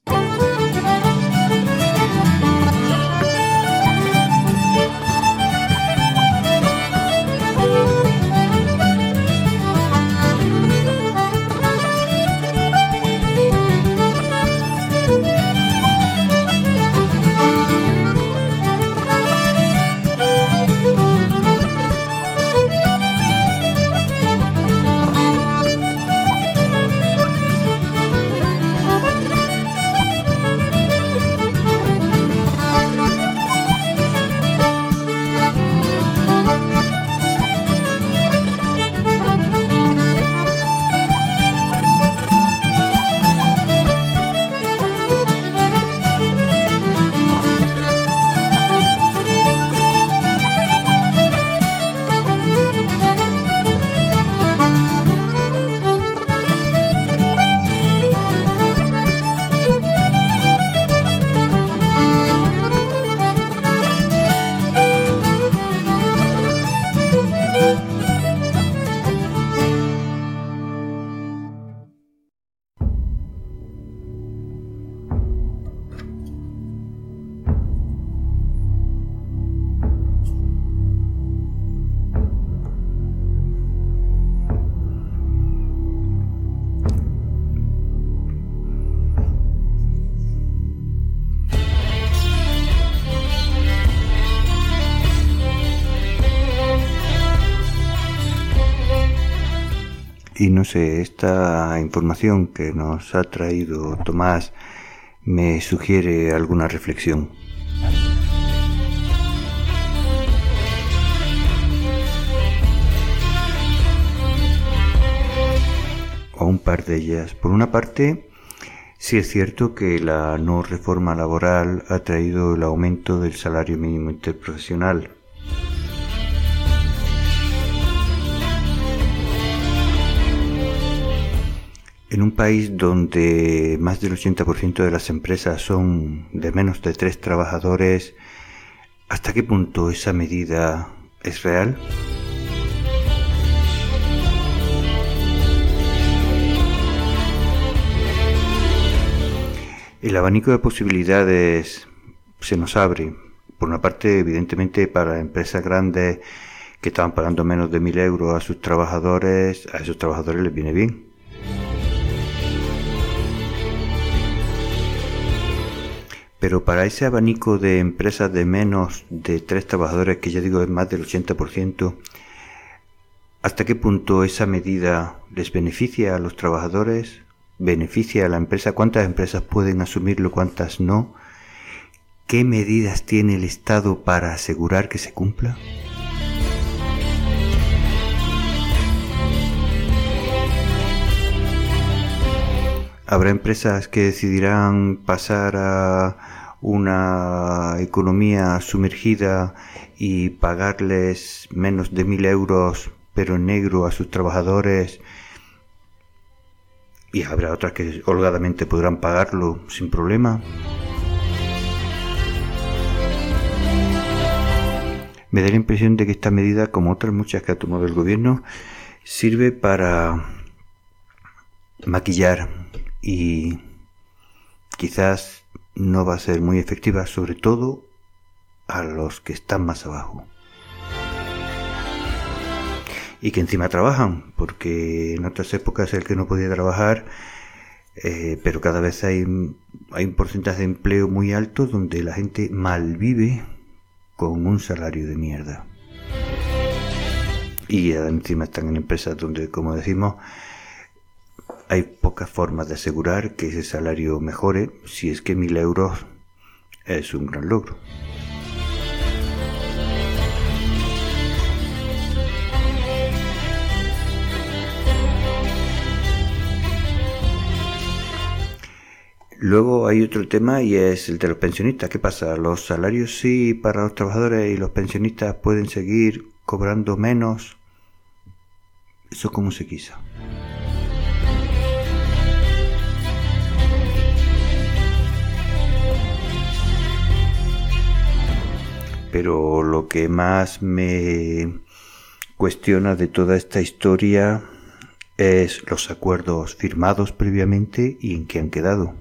[SPEAKER 2] Y no sé, esta información que nos ha traído Tomás me sugiere alguna reflexión. O un par de ellas. Por una parte, sí es cierto que la no reforma laboral ha traído el aumento del salario mínimo interprofesional. En un país donde más del 80% de las empresas son de menos de 3 trabajadores, ¿hasta qué punto esa medida es real? El abanico de posibilidades se nos abre. Por una parte, evidentemente, para empresas grandes que estaban pagando menos de 1.000 euros a esos trabajadores les viene bien. Pero para ese abanico de empresas de menos de 3 trabajadores, que ya digo es más del 80%, ¿hasta qué punto esa medida les beneficia a los trabajadores? ¿Beneficia a la empresa? ¿Cuántas empresas pueden asumirlo? ¿Cuántas no? ¿Qué medidas tiene el Estado para asegurar que se cumpla? Habrá empresas que decidirán pasar a una economía sumergida y pagarles menos de 1.000 euros, pero en negro, a sus trabajadores. Y habrá otras que holgadamente podrán pagarlo sin problema. Me da la impresión de que esta medida, como otras muchas que ha tomado el gobierno, sirve para maquillar y quizás no va a ser muy efectiva, sobre todo a los que están más abajo. Y que encima trabajan, porque en otras épocas el que no podía trabajar, pero cada vez hay un porcentaje de empleo muy alto donde la gente malvive con un salario de mierda. Y encima están en empresas donde, como decimos, hay pocas formas de asegurar que ese salario mejore, si es que 1.000 euros es un gran logro. Luego hay otro tema y es el de los pensionistas. ¿Qué pasa? ¿Los salarios sí para los trabajadores y los pensionistas pueden seguir cobrando menos? ¿Eso cómo se quiso? Pero lo que más me cuestiona de toda esta historia es los acuerdos firmados previamente y en qué han quedado.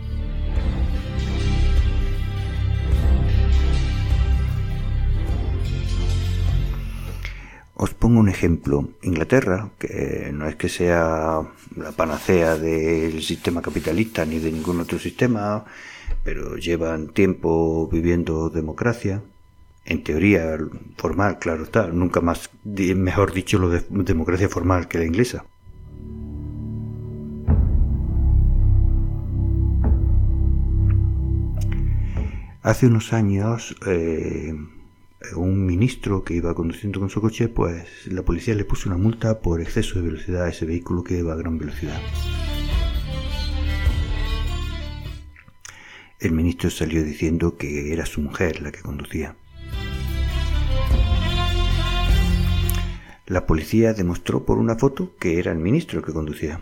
[SPEAKER 2] Os pongo un ejemplo. Inglaterra, que no es que sea la panacea del sistema capitalista ni de ningún otro sistema, pero llevan tiempo viviendo democracia. En teoría formal, claro está. Nunca más, mejor dicho, lo de democracia formal que la inglesa. Hace unos años, un ministro que iba conduciendo con su coche, pues la policía le puso una multa por exceso de velocidad a ese vehículo que iba a gran velocidad. El ministro salió diciendo que era su mujer la que conducía. La policía demostró por una foto que era el ministro el que conducía.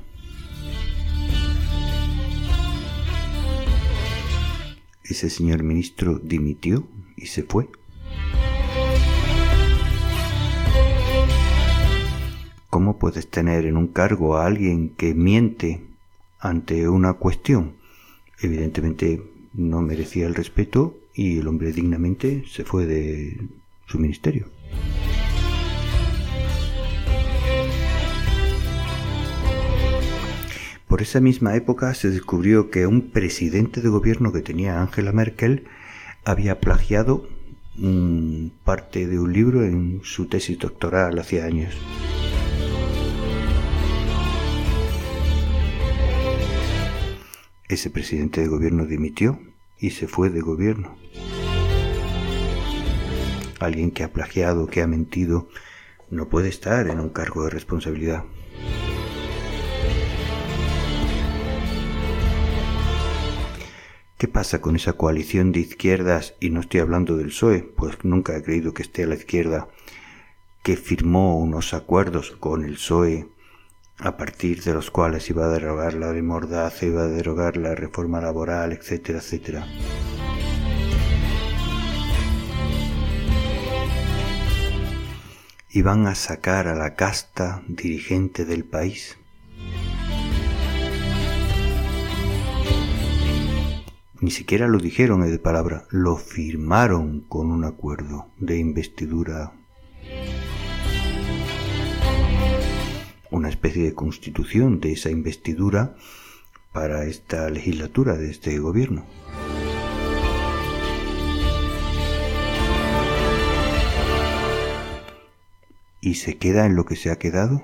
[SPEAKER 2] Ese señor ministro dimitió y se fue. ¿Cómo puedes tener en un cargo a alguien que miente ante una cuestión? Evidentemente no merecía el respeto y el hombre dignamente se fue de su ministerio. Por esa misma época se descubrió que un presidente de gobierno que tenía Angela Merkel había plagiado parte de un libro en su tesis doctoral hacía años. Ese presidente de gobierno dimitió y se fue de gobierno. Alguien que ha plagiado, que ha mentido, no puede estar en un cargo de responsabilidad. ¿Qué pasa con esa coalición de izquierdas? Y no estoy hablando del PSOE, pues nunca he creído que esté a la izquierda, que firmó unos acuerdos con el PSOE a partir de los cuales iba a derogar la ley Mordaza, iba a derogar la reforma laboral, etcétera, etcétera. Iban a sacar a la casta dirigente del país. Ni siquiera lo dijeron de palabra, lo firmaron con un acuerdo de investidura. Una especie de constitución de esa investidura para esta legislatura de este gobierno. ¿Y se queda en lo que se ha quedado?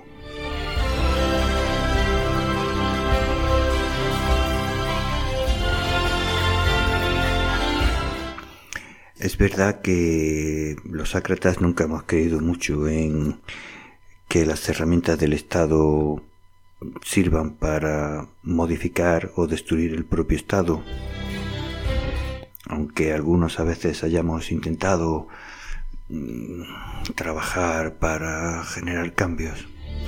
[SPEAKER 2] Es verdad que los sócratas nunca hemos creído mucho en que las herramientas del Estado sirvan para modificar o destruir el propio Estado, aunque algunos a veces hayamos intentado trabajar para generar cambios.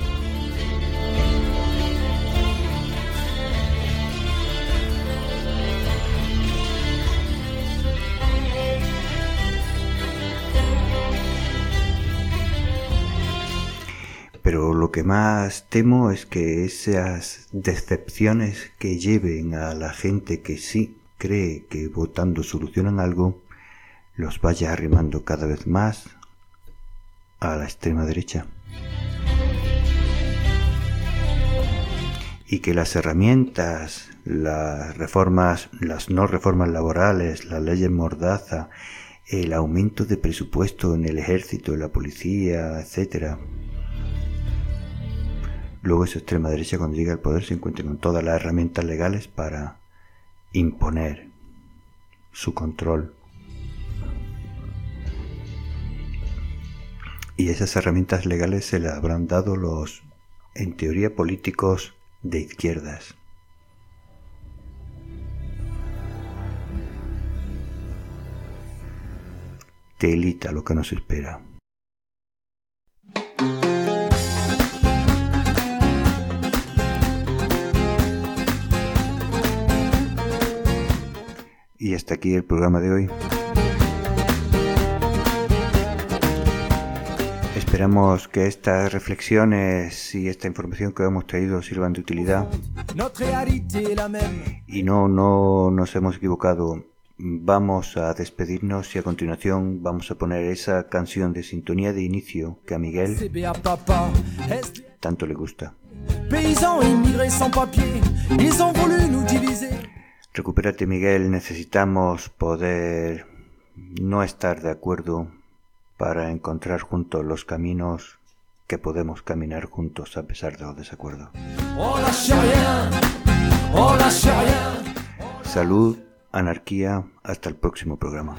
[SPEAKER 2] Pero lo que más temo es que esas decepciones que lleven a la gente que sí cree que votando solucionan algo, los vaya arrimando cada vez más a la extrema derecha. Y que las herramientas, las reformas, las no reformas laborales, las leyes Mordaza, el aumento de presupuesto en el ejército, en la policía, etcétera, luego esa extrema derecha, cuando llegue al poder, se encuentre con todas las herramientas legales para imponer su control. Y esas herramientas legales se las habrán dado los, en teoría, políticos de izquierdas. Telita lo que nos espera. Y hasta aquí el programa de hoy. Esperamos que estas reflexiones y esta información que hemos traído sirvan de utilidad. Y no nos hemos equivocado. Vamos a despedirnos y a continuación vamos a poner esa canción de sintonía de inicio que a Miguel tanto le gusta. Recupérate, Miguel, necesitamos poder no estar de acuerdo para encontrar juntos los caminos que podemos caminar juntos a pesar de los desacuerdos. Salud, anarquía, hasta el próximo programa.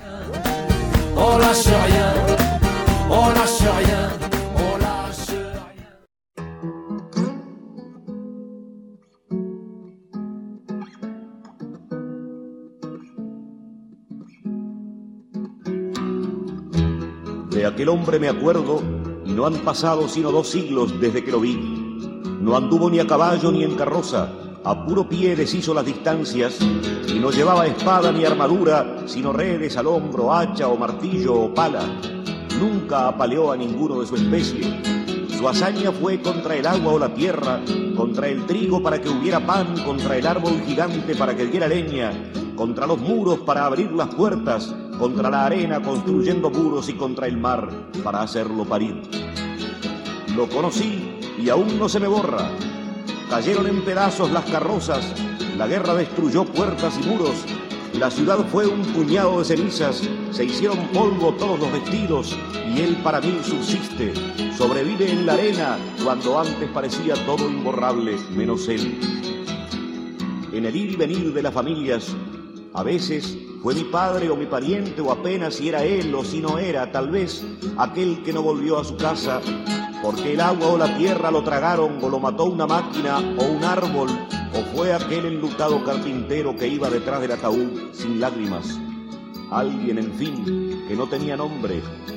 [SPEAKER 1] De aquel hombre me acuerdo, y no han pasado sino 2 siglos desde que lo vi. No anduvo ni a caballo ni en carroza, a puro pie deshizo las distancias, y no llevaba espada ni armadura, sino redes al hombro, hacha o martillo o pala. Nunca apaleó a ninguno de su especie. Su hazaña fue contra el agua o la tierra, contra el trigo para que hubiera pan, contra el árbol gigante para que diera leña, contra los muros para abrir las puertas, contra la arena construyendo muros y contra el mar para hacerlo parir. Lo conocí y aún no se me borra. Cayeron en pedazos las carrozas, la guerra destruyó puertas y muros, la ciudad fue un puñado de cenizas, se hicieron polvo todos los vestidos y él para mí subsiste, sobrevive en la arena cuando antes parecía todo imborrable menos él. En el ir y venir de las familias, a veces fue mi padre o mi pariente o apenas si era él o si no era, tal vez aquel que no volvió a su casa porque el agua o la tierra lo tragaron o lo mató una máquina o un árbol o fue aquel enlutado carpintero que iba detrás del ataúd sin lágrimas. Alguien, en fin, que no tenía nombre,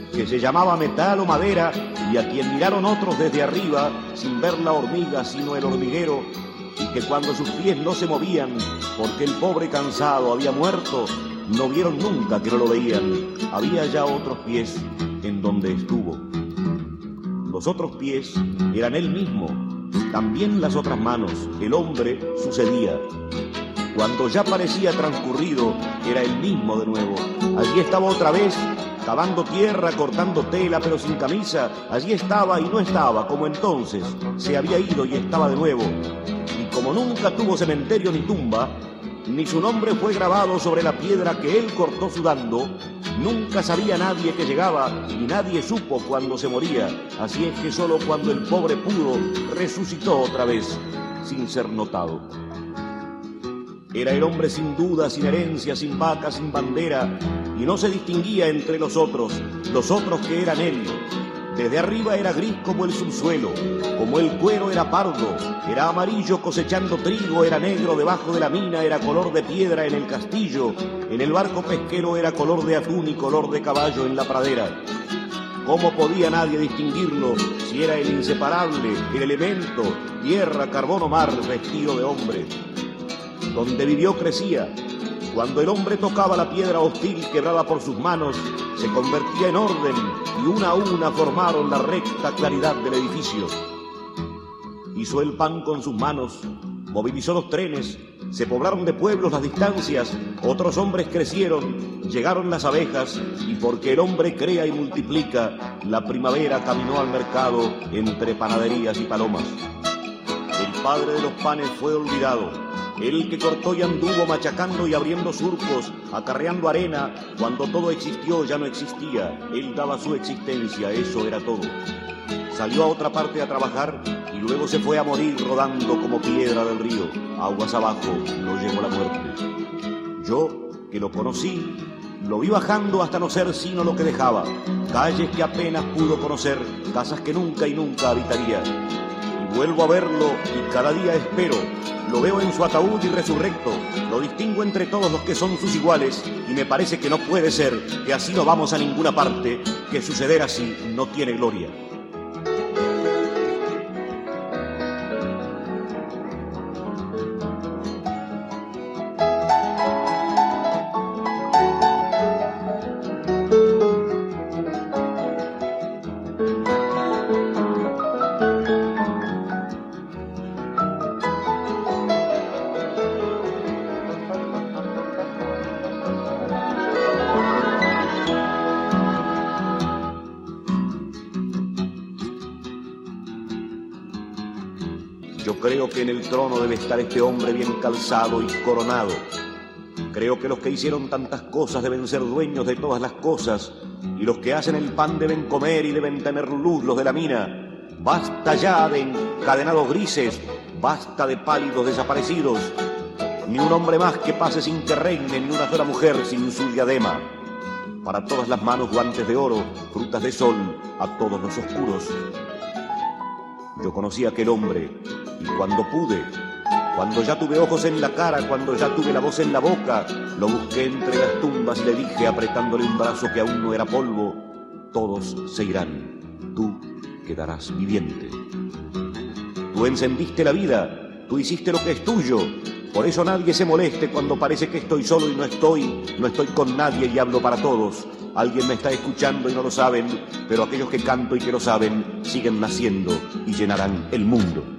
[SPEAKER 1] que se llamaba metal o madera, y a quien miraron otros desde arriba, sin ver la hormiga sino el hormiguero, y que cuando sus pies no se movían, porque el pobre cansado había muerto, no vieron nunca que no lo veían. Había ya otros pies en donde estuvo. Los otros pies eran él mismo, también las otras manos, el hombre sucedía. Cuando ya parecía transcurrido, era él mismo de nuevo. Allí estaba otra vez, cavando tierra, cortando tela, pero sin camisa. Allí estaba y no estaba, como entonces. Se había ido y estaba de nuevo. Y como nunca tuvo cementerio ni tumba, ni su nombre fue grabado sobre la piedra que él cortó sudando, nunca sabía nadie que llegaba y nadie supo cuando se moría. Así es que solo cuando el pobre pudo, resucitó otra vez, sin ser notado. Era el hombre sin duda, sin herencia, sin vaca, sin bandera, y no se distinguía entre los otros que eran él. Desde arriba era gris como el subsuelo, como el cuero era pardo, era amarillo cosechando trigo, era negro debajo de la mina, era color de piedra en el castillo, en el barco pesquero era color de atún y color de caballo en la pradera. ¿Cómo podía nadie distinguirlo si era el inseparable, el elemento, tierra, carbón o mar, vestido de hombre? Donde vivió crecía. Cuando el hombre tocaba la piedra hostil quebrada por sus manos, se convertía en orden y una a una formaron la recta claridad del edificio. Hizo el pan con sus manos, movilizó los trenes, se poblaron de pueblos las distancias, otros hombres crecieron, llegaron las abejas, y porque el hombre crea y multiplica, la primavera caminó al mercado entre panaderías y palomas. El padre de los panes fue olvidado. El que cortó y anduvo machacando y abriendo surcos, acarreando arena, cuando todo existió ya no existía. Él daba su existencia, eso era todo. Salió a otra parte a trabajar y luego se fue a morir rodando como piedra del río. Aguas abajo lo llevó la muerte. Yo, que lo conocí, lo vi bajando hasta no ser sino lo que dejaba. Calles que apenas pudo conocer, casas que nunca y nunca habitaría. Y vuelvo a verlo y cada día espero. Lo veo en su ataúd y resurrecto, lo distingo entre todos los que son sus iguales y me parece que no puede ser, que así no vamos a ninguna parte, que suceder así no tiene gloria. Yo creo que en el trono debe estar este hombre bien calzado y coronado. Creo que los que hicieron tantas cosas deben ser dueños de todas las cosas, y los que hacen el pan deben comer y deben tener luz los de la mina. Basta ya de encadenados grises, basta de pálidos desaparecidos. Ni un hombre más que pase sin que reine, ni una sola mujer sin su diadema. Para todas las manos guantes de oro, frutas de sol a todos los oscuros. Yo conocí a aquel hombre, y cuando pude, cuando ya tuve ojos en la cara, cuando ya tuve la voz en la boca, lo busqué entre las tumbas y le dije, apretándole un brazo que aún no era polvo, todos se irán, tú quedarás viviente. Tú encendiste la vida, tú hiciste lo que es tuyo, por eso nadie se moleste cuando parece que estoy solo y no estoy con nadie y hablo para todos. Alguien me está escuchando y no lo saben, pero aquellos que canto y que lo saben siguen naciendo y llenarán el mundo.